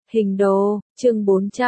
Hình đồ, chương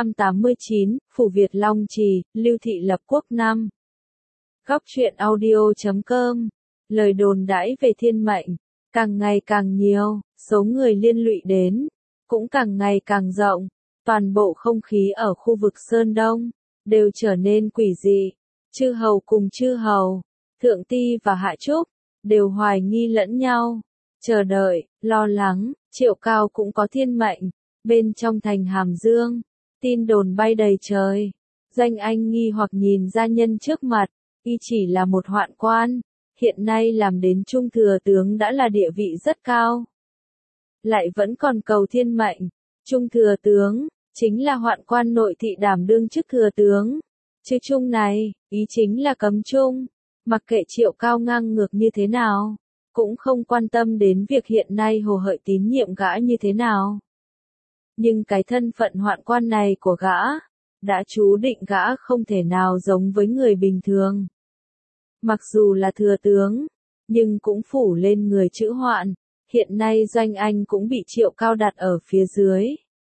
489, Phủ Việt Long Trì, Lưu Thị Lập Quốc năm. Góc truyện audio.com. Lời đồn đãi về thiên mệnh, càng ngày càng nhiều, số người liên lụy đến, cũng càng ngày càng rộng. Toàn bộ không khí ở khu vực Sơn Đông, đều trở nên quỷ dị. Chư hầu cùng chư hầu, thượng ti và hạ trúc, đều hoài nghi lẫn nhau. Chờ đợi, lo lắng, Triệu Cao cũng có thiên mệnh. Bên trong thành Hàm Dương, tin đồn bay đầy trời. Doanh Anh nghi hoặc nhìn gia nhân trước mặt, y chỉ là một hoạn quan, hiện nay làm đến trung thừa tướng đã là địa vị rất cao. Lại vẫn còn cầu thiên mệnh, trung thừa tướng, chính là hoạn quan nội thị đảm đương chức thừa tướng. Chữ trung này, ý chính là cấm trung, mặc kệ Triệu Cao ngang ngược như thế nào, cũng không quan tâm đến việc hiện nay Hồ Hợi tín nhiệm gã như thế nào. Nhưng cái thân phận hoạn quan này của gã, đã chú định gã không thể nào giống với người bình thường. Mặc dù là thừa tướng, nhưng cũng phủ lên người chữ hoạn, hiện nay Doanh Anh cũng bị Triệu Cao đặt ở phía dưới.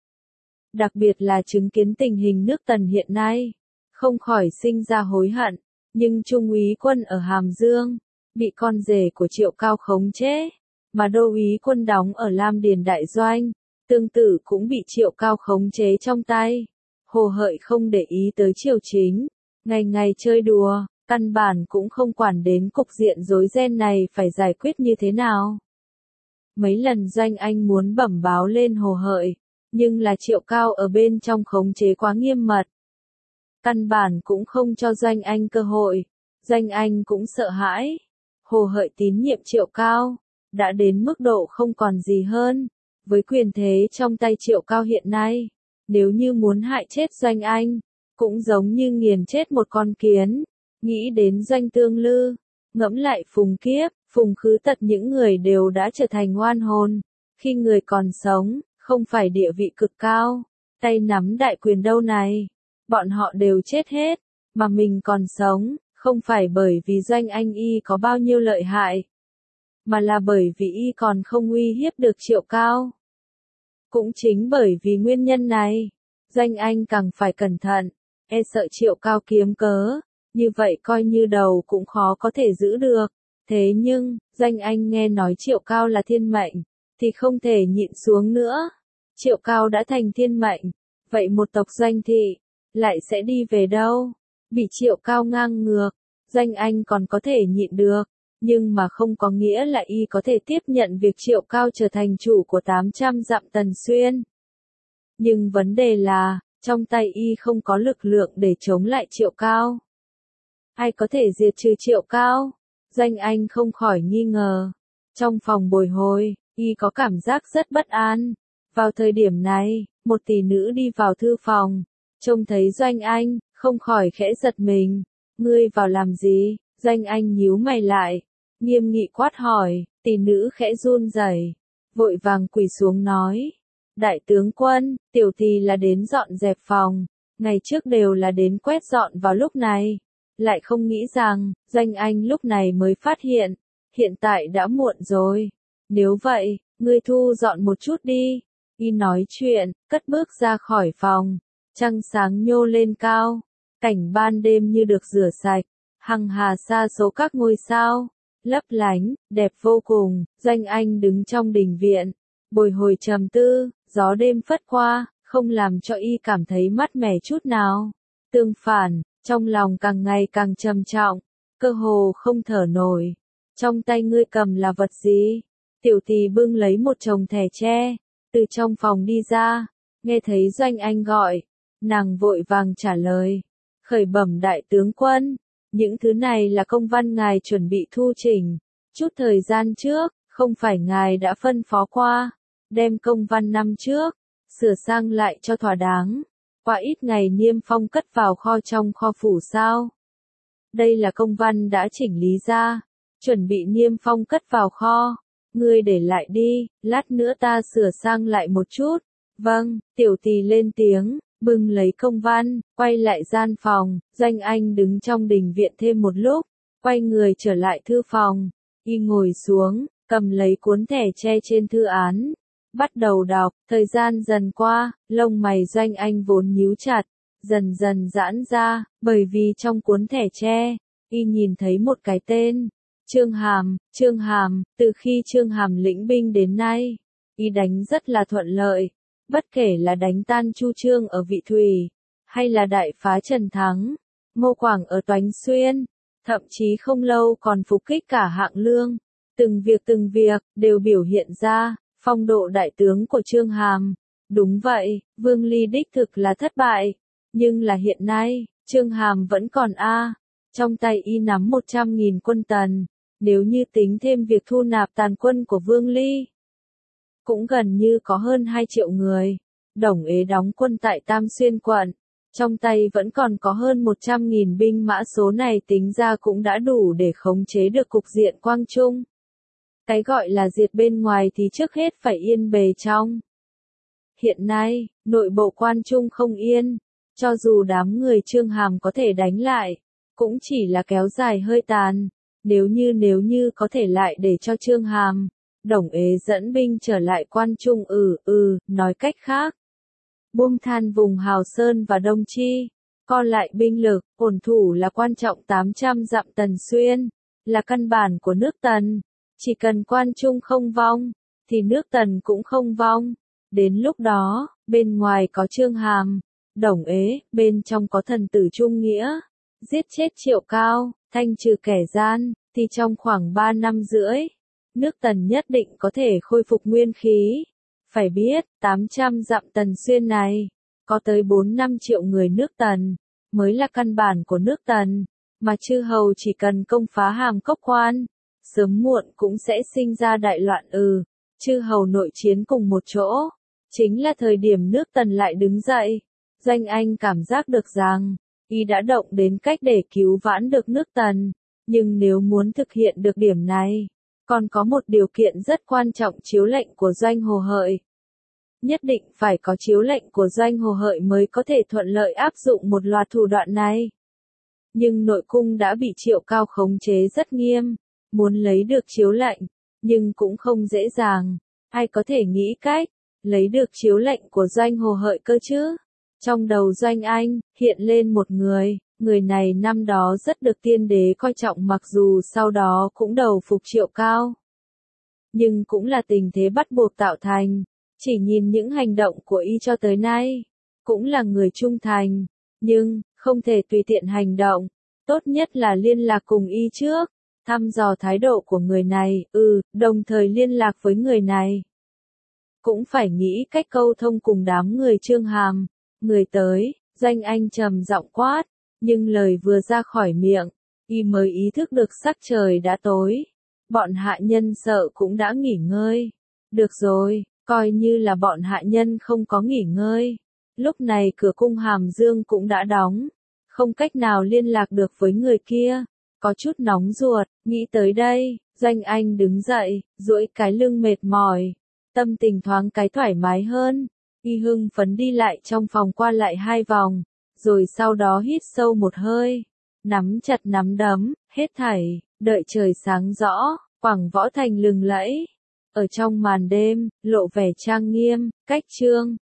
Đặc biệt là chứng kiến tình hình nước Tần hiện nay, không khỏi sinh ra hối hận, nhưng Trung úy quân ở Hàm Dương, bị con rể của Triệu Cao khống chế, mà đô úy quân đóng ở Lam Điền Đại Doanh, tương tự cũng bị Triệu Cao khống chế trong tay. Hồ Hợi không để ý tới triều chính, ngày ngày chơi đùa, căn bản cũng không quản đến cục diện rối ren này phải giải quyết như thế nào. Mấy lần Doanh Anh muốn bẩm báo lên Hồ Hợi, nhưng là Triệu Cao ở bên trong khống chế quá nghiêm mật. Căn bản cũng không cho Doanh Anh cơ hội, Doanh Anh cũng sợ hãi. Hồ Hợi tín nhiệm Triệu Cao, đã đến mức độ không còn gì hơn. Với quyền thế trong tay Triệu Cao hiện nay, nếu như muốn hại chết Doanh Anh, cũng giống như nghiền chết một con kiến. Nghĩ đến Doanh Tương Lư, ngẫm lại Phùng Kiếp, Phùng Khứ Tật, những người đều đã trở thành oan hồn. Khi người còn sống, không phải địa vị cực cao, tay nắm đại quyền đâu này, bọn họ đều chết hết, mà mình còn sống, không phải bởi vì Doanh Anh y có bao nhiêu lợi hại, mà là bởi vì y còn không uy hiếp được Triệu Cao. Cũng chính bởi vì nguyên nhân này, Doanh Anh càng phải cẩn thận, e sợ Triệu Cao kiếm cớ, như vậy coi như đầu cũng khó có thể giữ được. Thế nhưng, Doanh Anh nghe nói Triệu Cao là thiên mệnh, thì không thể nhịn xuống nữa. Triệu Cao đã thành thiên mệnh, vậy một tộc Doanh thị, lại sẽ đi về đâu? Bị Triệu Cao ngang ngược, Doanh Anh còn có thể nhịn được. Nhưng mà không có nghĩa là y có thể tiếp nhận việc Triệu Cao trở thành chủ của 800 dặm Tần Xuyên. Nhưng vấn đề là, trong tay y không có lực lượng để chống lại Triệu Cao. Ai có thể diệt trừ Triệu Cao? Doanh Anh không khỏi nghi ngờ. Trong phòng bồi hồi, y có cảm giác rất bất an. Vào thời điểm này, một tỷ nữ đi vào thư phòng, trông thấy Doanh Anh, không khỏi khẽ giật mình. Ngươi vào làm gì? Doanh Anh nhíu mày lại, nghiêm nghị quát hỏi. Tỷ nữ khẽ run rẩy, vội vàng quỳ xuống nói: Đại tướng quân, tiểu tỷ là đến dọn dẹp phòng, ngày trước đều là đến quét dọn vào lúc này. Lại không nghĩ rằng, Doanh Anh lúc này mới phát hiện tại đã muộn rồi. Nếu vậy, ngươi thu dọn một chút đi. Y nói chuyện, cất bước ra khỏi phòng, trăng sáng nhô lên cao, cảnh ban đêm như được rửa sạch. Hằng hà sa số các ngôi sao, lấp lánh, đẹp vô cùng. Doanh Anh đứng trong đình viện, bồi hồi trầm tư, gió đêm phất qua, không làm cho y cảm thấy mát mẻ chút nào. Tương phản, trong lòng càng ngày càng trầm trọng, cơ hồ không thở nổi. Trong tay ngươi cầm là vật gì? Tiểu tỷ bưng lấy một chồng thẻ tre, từ trong phòng đi ra, nghe thấy Doanh Anh gọi, nàng vội vàng trả lời: Khởi bẩm đại tướng quân, những thứ này là công văn ngài chuẩn bị thu chỉnh. Chút thời gian trước, không phải ngài đã phân phó qua, đem công văn năm trước, sửa sang lại cho thỏa đáng. Qua ít ngày niêm phong cất vào kho trong kho phủ sao? Đây là công văn đã chỉnh lý ra, chuẩn bị niêm phong cất vào kho. Ngươi để lại đi, lát nữa ta sửa sang lại một chút. Vâng, tiểu tỷ lên tiếng. Bưng lấy công văn, quay lại gian phòng. Doanh Anh đứng trong đình viện thêm một lúc, quay người trở lại thư phòng. Y ngồi xuống, cầm lấy cuốn thẻ tre trên thư án, Bắt đầu đọc, thời gian dần qua, lông mày Doanh Anh vốn nhíu chặt, dần dần giãn ra, bởi vì trong cuốn thẻ tre, y nhìn thấy một cái tên. Trương Hàm, từ khi Trương Hàm lĩnh binh đến nay, y đánh rất là thuận lợi, bất kể là đánh tan Chu Trương ở Vị Thủy, hay là đại phá Trần Thắng, Ngô Quảng ở Toánh Xuyên, thậm chí không lâu còn phục kích cả Hạng Lương, từng việc đều biểu hiện ra phong độ đại tướng của Trương Hàm. Đúng vậy, Vương Ly đích thực là thất bại, nhưng là hiện nay, Trương Hàm vẫn còn trong tay y nắm 100.000 quân Tần, nếu như tính thêm việc thu nạp tàn quân của Vương Ly, cũng gần như có hơn 2 triệu người. Đồng Ế đóng quân tại Tam Xuyên quận, trong tay vẫn còn có hơn 100.000 binh mã, số này tính ra cũng đã đủ để khống chế được cục diện Quang Trung. Cái gọi là diệt bên ngoài thì trước hết phải yên bề trong. Hiện nay, nội bộ Quan Trung không yên, cho dù đám người Trương Hàm có thể đánh lại, cũng chỉ là kéo dài hơi tàn. Nếu như có thể lại để cho Trương Hàm, Đồng Ế dẫn binh trở lại Quan Trung, nói cách khác, buông than vùng Hào Sơn và Đông Chi, co lại binh lực, ổn thủ là quan trọng. 800 dặm Tần Xuyên, là căn bản của nước Tần. Chỉ cần Quan Trung không vong, thì nước Tần cũng không vong. Đến lúc đó, bên ngoài có Trương Hàm, Đồng Ế, bên trong có thần tử Trung Nghĩa, giết chết Triệu Cao, thanh trừ kẻ gian, thì trong khoảng 3 năm rưỡi, nước Tần nhất định có thể khôi phục nguyên khí. Phải biết, 800 dặm Tần Xuyên này, có tới 4-5 triệu người nước Tần, mới là căn bản của nước Tần, mà chư hầu chỉ cần công phá Hàm Cốc Quan, sớm muộn cũng sẽ sinh ra đại loạn. Chư hầu nội chiến cùng một chỗ, chính là thời điểm nước Tần lại đứng dậy. Doanh Anh cảm giác được rằng, y đã động đến cách để cứu vãn được nước Tần, nhưng nếu muốn thực hiện được điểm này, còn có một điều kiện rất quan trọng: chiếu lệnh của Doanh Hồ Hợi. Nhất định phải có chiếu lệnh của Doanh Hồ Hợi mới có thể thuận lợi áp dụng một loạt thủ đoạn này. Nhưng nội cung đã bị Triệu Cao khống chế rất nghiêm, muốn lấy được chiếu lệnh, nhưng cũng không dễ dàng. Ai có thể nghĩ cách lấy được chiếu lệnh của Doanh Hồ Hợi cơ chứ? Trong đầu Doanh Anh hiện lên một người này năm đó rất được tiên đế coi trọng, mặc dù sau đó cũng đầu phục Triệu Cao, nhưng cũng là tình thế bắt buộc tạo thành. Chỉ nhìn những hành động của y cho tới nay, cũng là người trung thành, nhưng không thể tùy tiện hành động, tốt nhất là liên lạc cùng y trước, thăm dò thái độ của người này, đồng thời liên lạc với người này. Cũng phải nghĩ cách câu thông cùng đám người Trương Hàm. Người tới, Doanh Anh trầm giọng quát, nhưng lời vừa ra khỏi miệng, y mới ý thức được sắc trời đã tối. Bọn hạ nhân sợ cũng đã nghỉ ngơi. Được rồi, coi như là bọn hạ nhân không có nghỉ ngơi. Lúc này cửa cung Hàm Dương cũng đã đóng, không cách nào liên lạc được với người kia. Có chút nóng ruột, nghĩ tới đây, Doanh Anh đứng dậy, duỗi cái lưng mệt mỏi, tâm tình thoáng cái thoải mái hơn. Y hưng phấn đi lại trong phòng qua lại 2 vòng, rồi sau đó hít sâu một hơi, nắm chặt nắm đấm, hết thảy, đợi trời sáng rõ, Quảng Võ Thành lừng lẫy. Ở trong màn đêm, lộ vẻ trang nghiêm, cách trương,